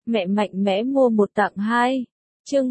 mẹ mạnh mẽ mua một tặng hai. Chương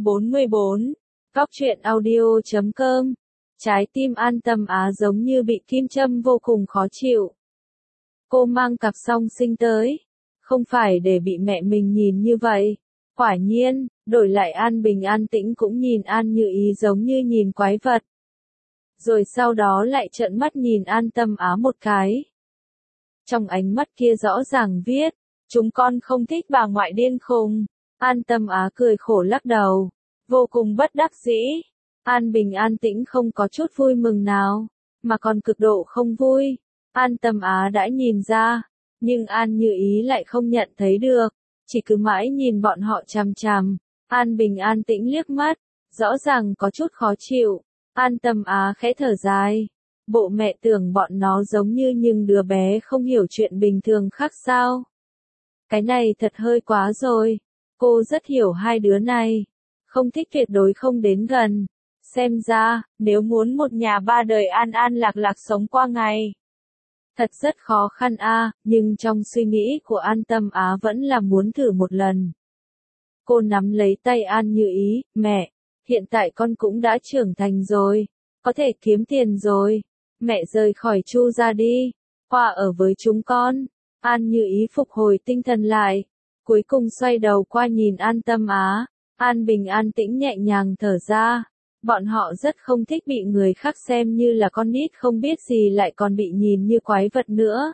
144. Góc truyện audio.com. Trái tim An Tâm Á giống như bị kim châm vô cùng khó chịu. Cô mang cặp song sinh tới, không phải để bị mẹ mình nhìn như vậy. Quả nhiên, đổi lại An Bình an tĩnh cũng nhìn An Như Ý giống như nhìn quái vật. Rồi sau đó lại trợn mắt nhìn An Tâm Á một cái. Trong ánh mắt kia rõ ràng viết, chúng con không thích bà ngoại điên khùng. An Tâm Á cười khổ lắc đầu, vô cùng bất đắc dĩ. An Bình an tĩnh không có chút vui mừng nào, mà còn cực độ không vui. An Tâm Á đã nhìn ra, nhưng An Như Ý lại không nhận thấy được, chỉ cứ mãi nhìn bọn họ chằm chằm. An Bình an tĩnh liếc mắt, rõ ràng có chút khó chịu. An Tâm Á khẽ thở dài, bộ mẹ tưởng bọn nó giống như những đứa bé không hiểu chuyện bình thường khác sao. Cái này thật hơi quá rồi, cô rất hiểu hai đứa này, không thích tuyệt đối không đến gần. Xem ra, nếu muốn một nhà ba đời an an lạc lạc sống qua ngày, thật rất khó khăn nhưng trong suy nghĩ của An Tâm Á vẫn là muốn thử một lần. Cô nắm lấy tay An Như Ý, mẹ, hiện tại con cũng đã trưởng thành rồi, có thể kiếm tiền rồi, mẹ rời khỏi Chu ra đi, qua ở với chúng con. An Như Ý phục hồi tinh thần lại, cuối cùng xoay đầu qua nhìn An Tâm Á. An Bình an tĩnh nhẹ nhàng thở ra. Bọn họ rất không thích bị người khác xem như là con nít không biết gì lại còn bị nhìn như quái vật nữa.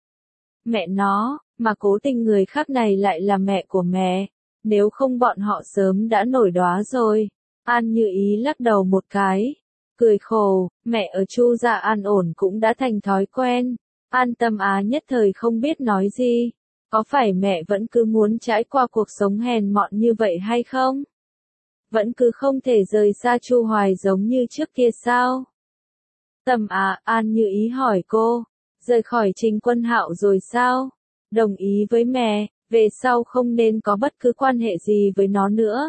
Mẹ nó, mà cố tình người khác này lại là mẹ của mẹ, nếu không bọn họ sớm đã nổi đoá rồi. An Như Ý lắc đầu một cái, cười khổ, mẹ ở Chu gia an ổn cũng đã thành thói quen. An Tâm Á nhất thời không biết nói gì, có phải mẹ vẫn cứ muốn trải qua cuộc sống hèn mọn như vậy hay không? Vẫn cứ không thể rời xa Chu Hoài giống như trước kia sao? Tâm Á, An Như Ý hỏi cô, rời khỏi Trình Quân Hạo rồi sao? Đồng ý với mẹ, về sau không nên có bất cứ quan hệ gì với nó nữa.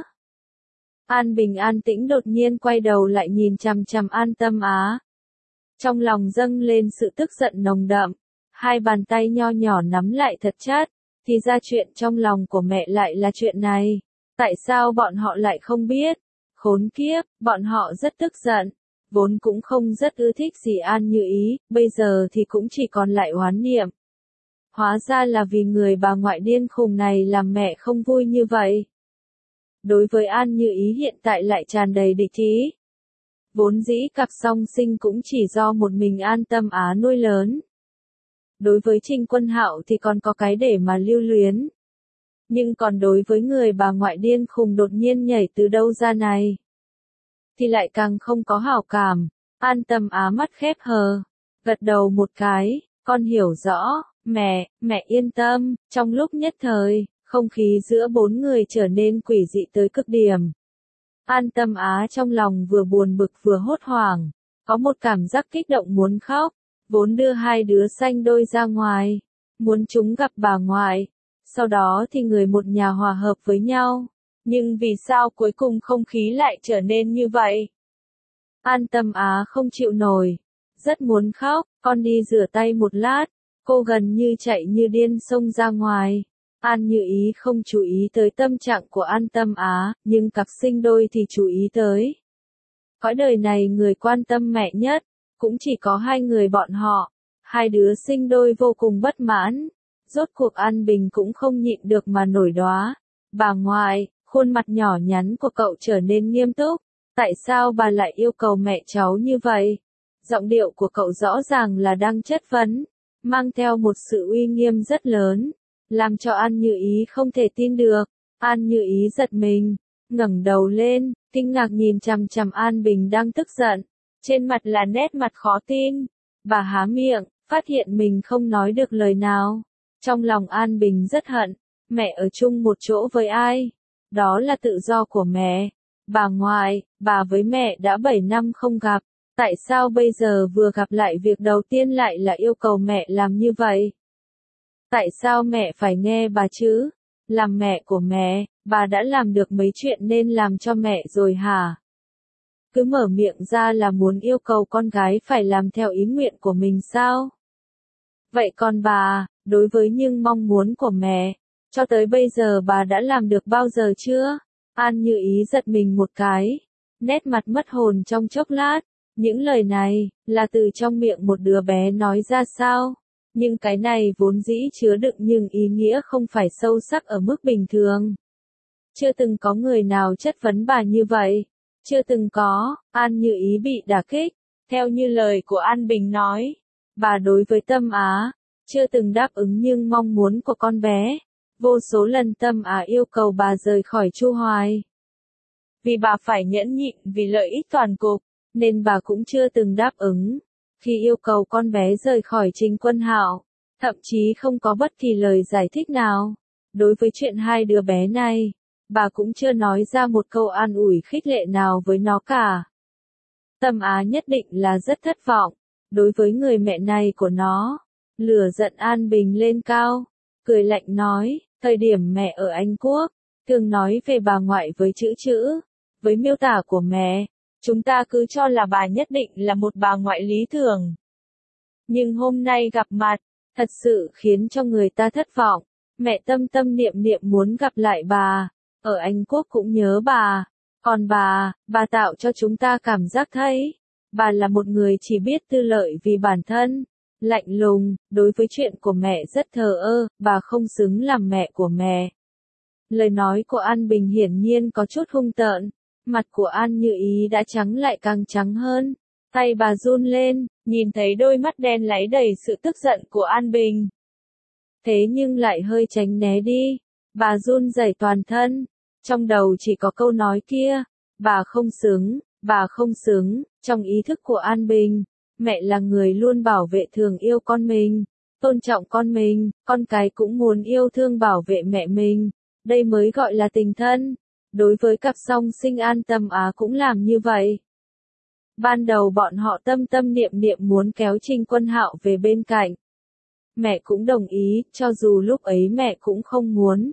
An Bình an tĩnh đột nhiên quay đầu lại nhìn chằm chằm An Tâm Á. Trong lòng dâng lên sự tức giận nồng đậm, hai bàn tay nho nhỏ nắm lại thật chặt, thì ra chuyện trong lòng của mẹ lại là chuyện này. Tại sao bọn họ lại không biết? Khốn kiếp, bọn họ rất tức giận, vốn cũng không rất ưa thích gì An Như Ý, bây giờ thì cũng chỉ còn lại oán niệm. Hóa ra là vì người bà ngoại điên khùng này làm mẹ không vui như vậy. Đối với An Như Ý hiện tại lại tràn đầy địch ý. Vốn dĩ cặp song sinh cũng chỉ do một mình An Tâm Á nuôi lớn. Đối với Trình Quân Hạo thì còn có cái để mà lưu luyến. Nhưng còn đối với người bà ngoại điên khùng đột nhiên nhảy từ đâu ra này, thì lại càng không có hảo cảm. An Tâm Á mắt khép hờ, gật đầu một cái, con hiểu rõ, mẹ yên tâm. Trong lúc nhất thời, không khí giữa bốn người trở nên quỷ dị tới cực điểm. An Tâm Á trong lòng vừa buồn bực vừa hốt hoảng, có một cảm giác kích động muốn khóc, vốn đưa hai đứa sanh đôi ra ngoài, muốn chúng gặp bà ngoại. Sau đó thì người một nhà hòa hợp với nhau. Nhưng vì sao cuối cùng không khí lại trở nên như vậy? An Tâm Á không chịu nổi, rất muốn khóc, con đi rửa tay một lát. Cô gần như chạy như điên xông ra ngoài. An Như Ý không chú ý tới tâm trạng của An Tâm Á, nhưng cặp sinh đôi thì chú ý tới. Cõi đời này người quan tâm mẹ nhất, cũng chỉ có hai người bọn họ. Hai đứa sinh đôi vô cùng bất mãn. Rốt cuộc An Bình cũng không nhịn được mà nổi đoá. Bà ngoại, khuôn mặt nhỏ nhắn của cậu trở nên nghiêm túc. Tại sao bà lại yêu cầu mẹ cháu như vậy? Giọng điệu của cậu rõ ràng là đang chất vấn, mang theo một sự uy nghiêm rất lớn, làm cho An Như Ý không thể tin được. An Như Ý giật mình, ngẩng đầu lên, kinh ngạc nhìn chằm chằm An Bình đang tức giận. Trên mặt là nét mặt khó tin. Bà há miệng, phát hiện mình không nói được lời nào. Trong lòng An Bình rất hận, mẹ ở chung một chỗ với ai? Đó là tự do của mẹ. Bà ngoại, bà với mẹ đã 7 năm không gặp, tại sao bây giờ vừa gặp lại việc đầu tiên lại là yêu cầu mẹ làm như vậy? Tại sao mẹ phải nghe bà chứ? Làm mẹ của mẹ, bà đã làm được mấy chuyện nên làm cho mẹ rồi hả? Cứ mở miệng ra là muốn yêu cầu con gái phải làm theo ý nguyện của mình sao? Vậy còn bà, đối với những mong muốn của mẹ, Cho tới bây giờ bà đã làm được bao giờ chưa? An Như Ý giật mình một cái, nét mặt mất hồn trong chốc lát. Những lời này, là từ trong miệng một đứa bé nói ra sao? Nhưng cái này vốn dĩ chứa đựng nhưng ý nghĩa không phải sâu sắc ở mức bình thường. Chưa từng có người nào chất vấn bà như vậy. Chưa từng có, An Như Ý bị đả kích. Theo như lời của An Bình nói, bà đối với Tâm Á, chưa từng đáp ứng nhưng mong muốn của con bé. Vô số lần Tâm Á yêu cầu bà rời khỏi Chu Hoài. Vì bà phải nhẫn nhịn vì lợi ích toàn cục, nên bà cũng chưa từng đáp ứng. Khi yêu cầu con bé rời khỏi Trình Quân Hạo, thậm chí không có bất kỳ lời giải thích nào. Đối với chuyện hai đứa bé này, bà cũng chưa nói ra một câu an ủi khích lệ nào với nó cả. Tâm Á nhất định là rất thất vọng, đối với người mẹ này của nó. Lửa giận An Bình lên cao, cười lạnh nói, thời điểm mẹ ở Anh Quốc, thường nói về bà ngoại với chữ, với miêu tả của mẹ, chúng ta cứ cho là bà nhất định là một bà ngoại lý tưởng. Nhưng hôm nay gặp mặt, thật sự khiến cho người ta thất vọng. Mẹ tâm tâm niệm niệm muốn gặp lại bà, ở Anh Quốc cũng nhớ bà. Còn bà tạo cho chúng ta cảm giác thấy, bà là một người chỉ biết tư lợi vì bản thân, lạnh lùng, đối với chuyện của mẹ rất thờ ơ, bà không xứng làm mẹ của mẹ. Lời nói của An Bình hiển nhiên có chút hung tợn, mặt của An Như Ý đã trắng lại càng trắng hơn, tay bà run lên, nhìn thấy đôi mắt đen láy đầy sự tức giận của An Bình. Thế nhưng lại hơi tránh né đi, bà run rẩy toàn thân, trong đầu chỉ có câu nói kia, bà không xứng, trong ý thức của An Bình, mẹ là người luôn bảo vệ thương yêu con mình, tôn trọng con mình, con cái cũng muốn yêu thương bảo vệ mẹ mình, đây mới gọi là tình thân. Đối với cặp song sinh An Tâm Á cũng làm như vậy. Ban đầu bọn họ tâm tâm niệm niệm muốn kéo Trình Quân Hạo về bên cạnh. Mẹ cũng đồng ý, cho dù lúc ấy mẹ cũng không muốn.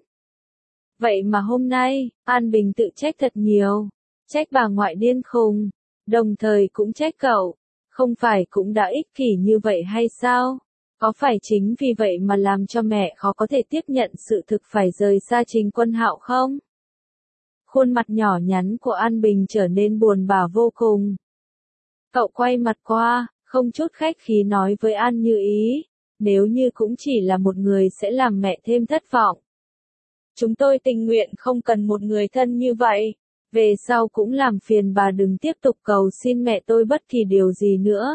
Vậy mà hôm nay, An Bình tự trách thật nhiều. Trách bà ngoại điên khùng, đồng thời cũng trách cậu. Không phải cũng đã ích kỷ như vậy hay sao? Có phải chính vì vậy mà làm cho mẹ khó có thể tiếp nhận sự thực phải rời xa Trình Quân Hạo không? Khuôn mặt nhỏ nhắn của An Bình trở nên buồn bã vô cùng. Cậu quay mặt qua, không chút khách khí nói với An Như Ý, nếu như cũng chỉ là một người sẽ làm mẹ thêm thất vọng. Chúng tôi tình nguyện không cần một người thân như vậy, về sau cũng làm phiền bà đừng tiếp tục cầu xin mẹ tôi bất kỳ điều gì nữa.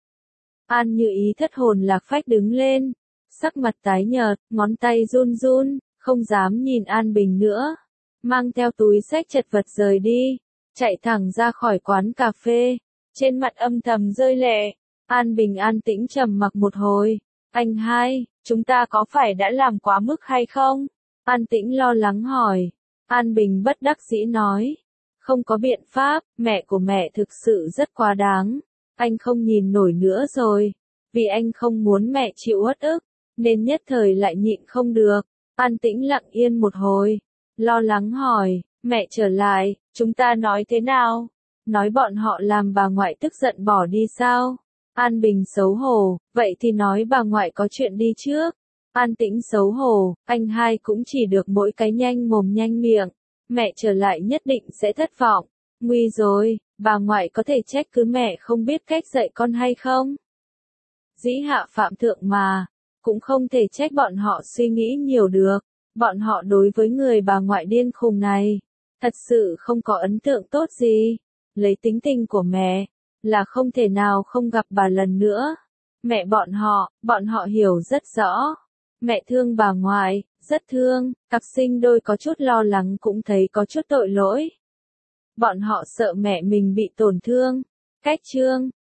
An Như Ý thất hồn lạc phách đứng lên, sắc mặt tái nhợt, ngón tay run run, không dám nhìn An Bình nữa. Mang theo túi xách chật vật rời đi, chạy thẳng ra khỏi quán cà phê, trên mặt âm thầm rơi lệ. An Bình an tĩnh trầm mặc một hồi, anh hai, chúng ta có phải đã làm quá mức hay không? An Tĩnh lo lắng hỏi. An Bình bất đắc dĩ nói, không có biện pháp, mẹ của mẹ thực sự rất quá đáng, anh không nhìn nổi nữa rồi, vì anh không muốn mẹ chịu uất ức, nên nhất thời lại nhịn không được. An Tĩnh lặng yên một hồi, lo lắng hỏi, mẹ trở lại, chúng ta nói thế nào? Nói bọn họ làm bà ngoại tức giận bỏ đi sao? An Bình xấu hổ, vậy thì nói bà ngoại có chuyện đi trước. An Tĩnh xấu hổ, anh hai cũng chỉ được mỗi cái nhanh mồm nhanh miệng, mẹ trở lại nhất định sẽ thất vọng. Nguy rồi, bà ngoại có thể trách cứ mẹ không biết cách dạy con hay không? Dĩ hạ phạm thượng mà, cũng không thể trách bọn họ suy nghĩ nhiều được. Bọn họ đối với người bà ngoại điên khùng này, thật sự không có ấn tượng tốt gì. Lấy tính tình của mẹ, là không thể nào không gặp bà lần nữa. Mẹ bọn họ hiểu rất rõ. Mẹ thương bà ngoại, rất thương, cặp sinh đôi có chút lo lắng cũng thấy có chút tội lỗi. Bọn họ sợ mẹ mình bị tổn thương. Cách chương